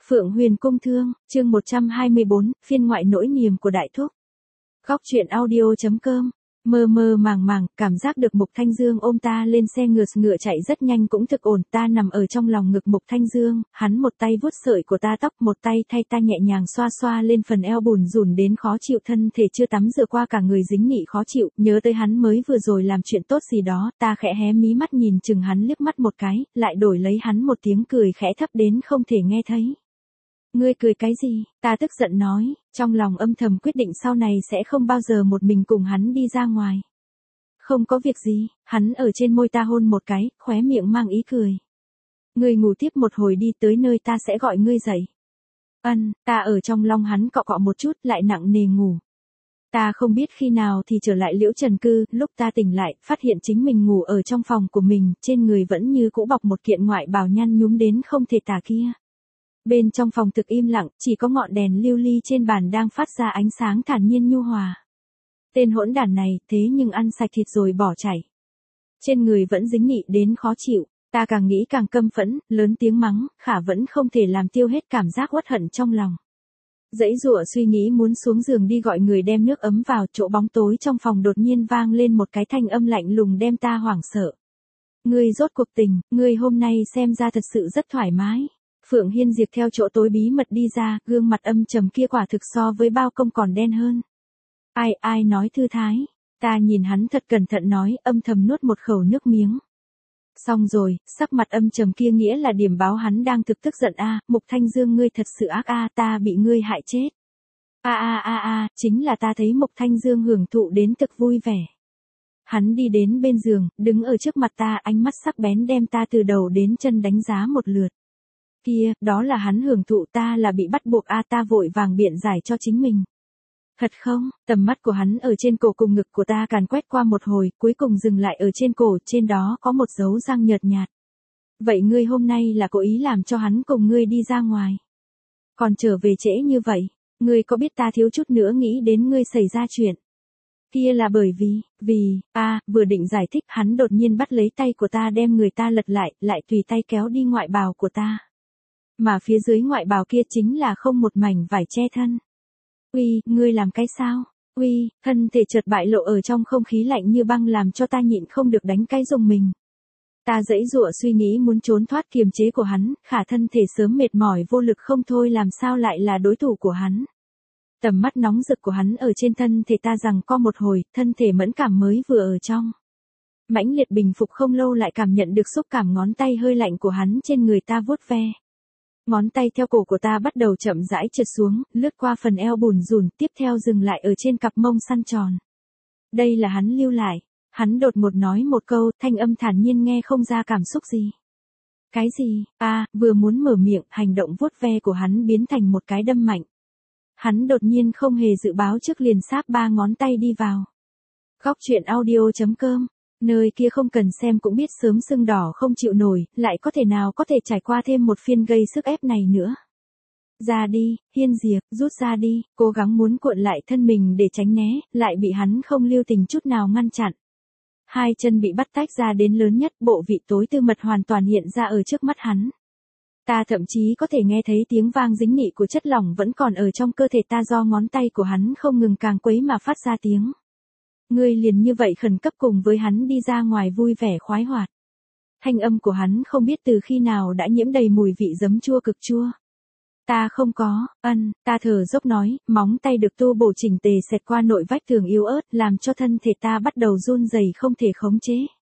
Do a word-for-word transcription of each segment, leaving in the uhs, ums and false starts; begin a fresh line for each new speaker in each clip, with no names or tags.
Phượng Huyền Cung Thương, chương một trăm hai mươi bốn, phiên ngoại nỗi niềm của Đại Thúc. Góc truyện audio.com. Mơ mơ màng màng, cảm giác được Mục Thanh Dương ôm ta lên xe ngựa ngựa chạy rất nhanh cũng thực ổn, ta nằm ở trong lòng ngực Mục Thanh Dương, hắn một tay vuốt sợi của ta tóc, một tay thay ta nhẹ nhàng xoa xoa lên phần eo bùn rùn đến khó chịu, thân thể chưa tắm rửa qua cả người dính nị khó chịu, nhớ tới hắn mới vừa rồi làm chuyện tốt gì đó, ta khẽ hé mí mắt nhìn chừng hắn liếc mắt một cái, lại đổi lấy hắn một tiếng cười khẽ thấp đến không thể nghe thấy. Ngươi cười cái gì? Ta tức giận nói, trong lòng âm thầm quyết định sau này sẽ không bao giờ một mình cùng hắn đi ra ngoài. Không có việc gì, hắn ở trên môi ta hôn một cái, khóe miệng mang ý cười. Ngươi ngủ tiếp một hồi đi, tới nơi ta sẽ gọi ngươi dậy. Ân, ta ở trong lòng hắn cọ cọ một chút lại nặng nề ngủ. Ta không biết khi nào thì trở lại Liễu Trần Cư, lúc ta tỉnh lại, phát hiện chính mình ngủ ở trong phòng của mình, trên người vẫn như cũ bọc một kiện ngoại bào nhăn nhúm đến không thể tả kia. Bên trong phòng thực im lặng, chỉ có ngọn đèn lưu ly trên bàn đang phát ra ánh sáng thản nhiên nhu hòa. Tên hỗn đản này, thế nhưng ăn sạch thịt rồi bỏ chảy. Trên người vẫn dính nị đến khó chịu, ta càng nghĩ càng căm phẫn, lớn tiếng mắng, khả vẫn không thể làm tiêu hết cảm giác uất hận trong lòng. Dãy dụa suy nghĩ muốn xuống giường đi gọi người đem nước ấm vào, chỗ bóng tối trong phòng đột nhiên vang lên một cái thanh âm lạnh lùng đem ta hoảng sợ. Ngươi rốt cuộc tình, ngươi hôm nay xem ra thật sự rất thoải mái. Phượng Hiên Diệp theo chỗ tối bí mật đi ra, gương mặt âm trầm kia quả thực so với bao công còn đen hơn. Ai ai nói thư thái, ta nhìn hắn thật cẩn thận nói, âm thầm nuốt một khẩu nước miếng. Xong rồi, sắc mặt âm trầm kia nghĩa là điểm báo hắn đang thực tức giận a, Mục Thanh Dương ngươi thật sự ác a, ta bị ngươi hại chết. A a a a, chính là ta thấy Mục Thanh Dương hưởng thụ đến thực vui vẻ. Hắn đi đến bên giường, đứng ở trước mặt ta, ánh mắt sắc bén đem ta từ đầu đến chân đánh giá một lượt. Kia, đó là hắn hưởng thụ, ta là bị bắt buộc a, ta vội vàng biện giải cho chính mình. Thật không? Tầm mắt của hắn ở trên cổ cùng ngực của ta càn quét qua một hồi, cuối cùng dừng lại ở trên cổ, trên đó có một dấu răng nhợt nhạt. Vậy ngươi hôm nay là cố ý làm cho hắn cùng ngươi đi ra ngoài. Còn trở về trễ như vậy, ngươi có biết ta thiếu chút nữa nghĩ đến ngươi xảy ra chuyện. Kia là bởi vì, vì, a, vừa định giải thích hắn đột nhiên bắt lấy tay của ta đem người ta lật lại, lại tùy tay kéo đi ngoại bào của ta. Mà phía dưới ngoại bào kia chính là không một mảnh vải che thân. Uy, ngươi làm cái sao? Uy, thân thể chợt bại lộ ở trong không khí lạnh như băng làm cho ta nhịn không được đánh cái rùng mình. Ta giãy giụa suy nghĩ muốn trốn thoát kiềm chế của hắn, khả thân thể sớm mệt mỏi vô lực không thôi làm sao lại là đối thủ của hắn. Tầm mắt nóng rực của hắn ở trên thân thể ta rằng co một hồi, thân thể mẫn cảm mới vừa ở trong. Mãnh liệt bình phục không lâu lại cảm nhận được xúc cảm ngón tay hơi lạnh của hắn trên người ta vuốt ve. Ngón tay theo cổ của ta bắt đầu chậm rãi trượt xuống, lướt qua phần eo bùn rùn, tiếp theo dừng lại ở trên cặp mông săn tròn. Đây là hắn lưu lại. Hắn đột ngột nói một câu, thanh âm thản nhiên nghe không ra cảm xúc gì. Cái gì? A, à, vừa muốn mở miệng, hành động vuốt ve của hắn biến thành một cái đâm mạnh. Hắn đột nhiên không hề dự báo trước liền sáp ba ngón tay đi vào. Góc truyện audio.com. Nơi kia không cần xem cũng biết sớm sưng đỏ không chịu nổi, lại có thể nào có thể trải qua thêm một phiên gây sức ép này nữa. Ra đi, Hiên Diệp, rút ra đi, cố gắng muốn cuộn lại thân mình để tránh né, lại bị hắn không lưu tình chút nào ngăn chặn. Hai chân bị bắt tách ra đến lớn nhất, bộ vị tối tư mật hoàn toàn hiện ra ở trước mắt hắn. Ta thậm chí có thể nghe thấy tiếng vang dính nị của chất lỏng vẫn còn ở trong cơ thể ta do ngón tay của hắn không ngừng càng quấy mà phát ra tiếng. Ngươi liền như vậy khẩn cấp cùng với hắn đi ra ngoài vui vẻ khoái hoạt. Thanh âm của hắn không biết từ khi nào đã nhiễm đầy mùi vị giấm chua cực chua. Ta không có, ân, ta thở dốc nói, móng tay được tu bổ chỉnh tề xẹt qua nội vách tường yếu ớt làm cho thân thể ta bắt đầu run rẩy không thể khống chế.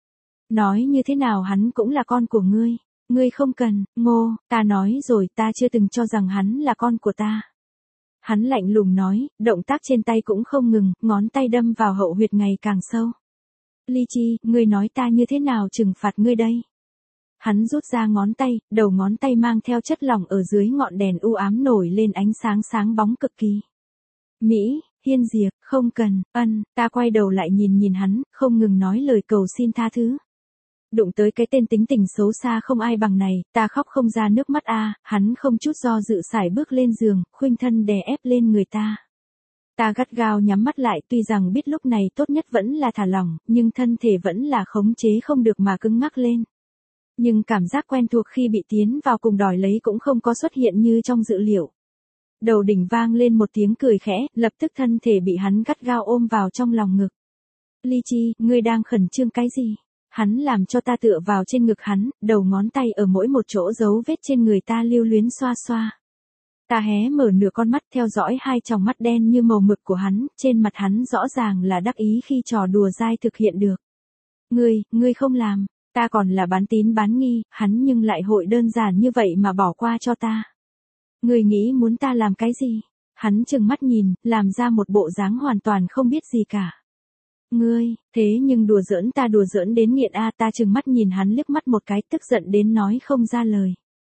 Nói như thế nào hắn cũng là con của ngươi, ngươi không cần, ngô, ta nói rồi ta chưa từng cho rằng hắn là con của ta. Hắn lạnh lùng nói, động tác trên tay cũng không ngừng, ngón tay đâm vào hậu huyệt ngày càng sâu. Ly Chi, ngươi nói ta như thế nào trừng phạt ngươi đây? Hắn rút ra ngón tay, đầu ngón tay mang theo chất lỏng ở dưới ngọn đèn u ám nổi lên ánh sáng sáng bóng cực kỳ. Mỹ, Hiên Diệp, không cần, ân, ta quay đầu lại nhìn nhìn hắn, không ngừng nói lời cầu xin tha thứ. Đụng tới cái tên tính tình xấu xa không ai bằng này, ta khóc không ra nước mắt a, hắn không chút do dự sải bước lên giường, khuynh thân đè ép lên người ta. Ta gắt gao nhắm mắt lại, tuy rằng biết lúc này tốt nhất vẫn là thả lỏng, nhưng thân thể vẫn là khống chế không được mà cứng ngắc lên. Nhưng cảm giác quen thuộc khi bị tiến vào cùng đòi lấy cũng không có xuất hiện như trong dự liệu. Đầu đỉnh vang lên một tiếng cười khẽ, lập tức thân thể bị hắn gắt gao ôm vào trong lòng ngực. Ly Chi, ngươi đang khẩn trương cái gì? Hắn làm cho ta tựa vào trên ngực hắn, đầu ngón tay ở mỗi một chỗ dấu vết trên người ta lưu luyến xoa xoa. Ta hé mở nửa con mắt theo dõi hai tròng mắt đen như màu mực của hắn, trên mặt hắn rõ ràng là đắc ý khi trò đùa dai thực hiện được. Ngươi, ngươi không làm, ta còn là bán tín bán nghi, hắn nhưng lại hội đơn giản như vậy mà bỏ qua cho ta. Ngươi nghĩ muốn ta làm cái gì? Hắn trừng mắt nhìn, làm ra một bộ dáng hoàn toàn không biết gì cả. Ngươi, thế nhưng đùa giỡn ta đùa giỡn đến nghiện a, ta trừng mắt nhìn hắn liếc mắt một cái, tức giận đến nói không ra lời.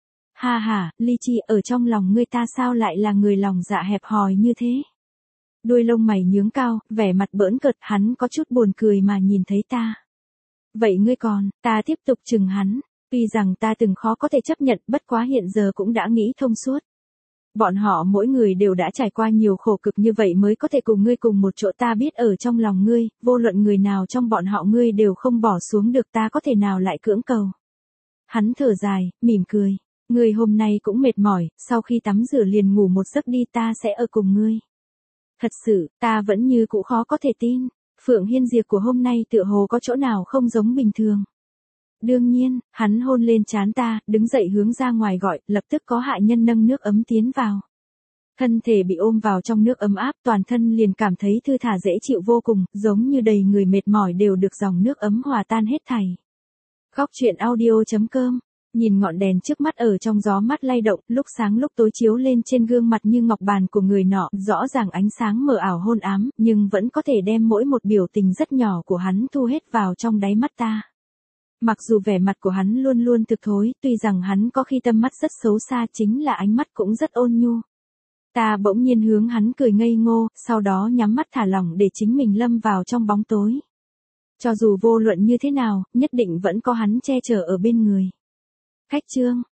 Ha ha, Ly Chi, ở trong lòng ngươi ta sao lại là người lòng dạ hẹp hòi như thế? Đuôi lông mày nhướng cao, vẻ mặt bỡn cợt, hắn có chút buồn cười mà nhìn thấy ta. Vậy ngươi còn, ta tiếp tục chừng hắn, tuy rằng ta từng khó có thể chấp nhận, bất quá hiện giờ cũng đã nghĩ thông suốt. Bọn họ mỗi người đều đã trải qua nhiều khổ cực như vậy mới có thể cùng ngươi cùng một chỗ, ta biết ở trong lòng ngươi, vô luận người nào trong bọn họ ngươi đều không bỏ xuống được, ta có thể nào lại cưỡng cầu. Hắn thở dài, mỉm cười. Ngươi hôm nay cũng mệt mỏi, sau khi tắm rửa liền ngủ một giấc đi, ta sẽ ở cùng ngươi. Thật sự, ta vẫn như cũ khó có thể tin. Phượng Hiên Diệp của hôm nay tựa hồ có chỗ nào không giống bình thường. Đương nhiên, hắn hôn lên trán ta, đứng dậy hướng ra ngoài gọi, lập tức có hạ nhân nâng nước ấm tiến vào. Thân thể bị ôm vào trong nước ấm áp, toàn thân liền cảm thấy thư thả dễ chịu vô cùng, giống như đầy người mệt mỏi đều được dòng nước ấm hòa tan hết thảy. Góc truyện audio chấm com. Nhìn ngọn đèn trước mắt ở trong gió mát lay động, lúc sáng lúc tối chiếu lên trên gương mặt như ngọc bàn của người nọ, rõ ràng ánh sáng mờ ảo hôn ám, nhưng vẫn có thể đem mỗi một biểu tình rất nhỏ của hắn thu hết vào trong đáy mắt ta. Mặc dù vẻ mặt của hắn luôn luôn thực thối, tuy rằng hắn có khi tâm mắt rất xấu xa, chính là ánh mắt cũng rất ôn nhu. Ta bỗng nhiên hướng hắn cười ngây ngô, sau đó nhắm mắt thả lỏng để chính mình lâm vào trong bóng tối. Cho dù vô luận như thế nào, nhất định vẫn có hắn che chở ở bên người. Khách chương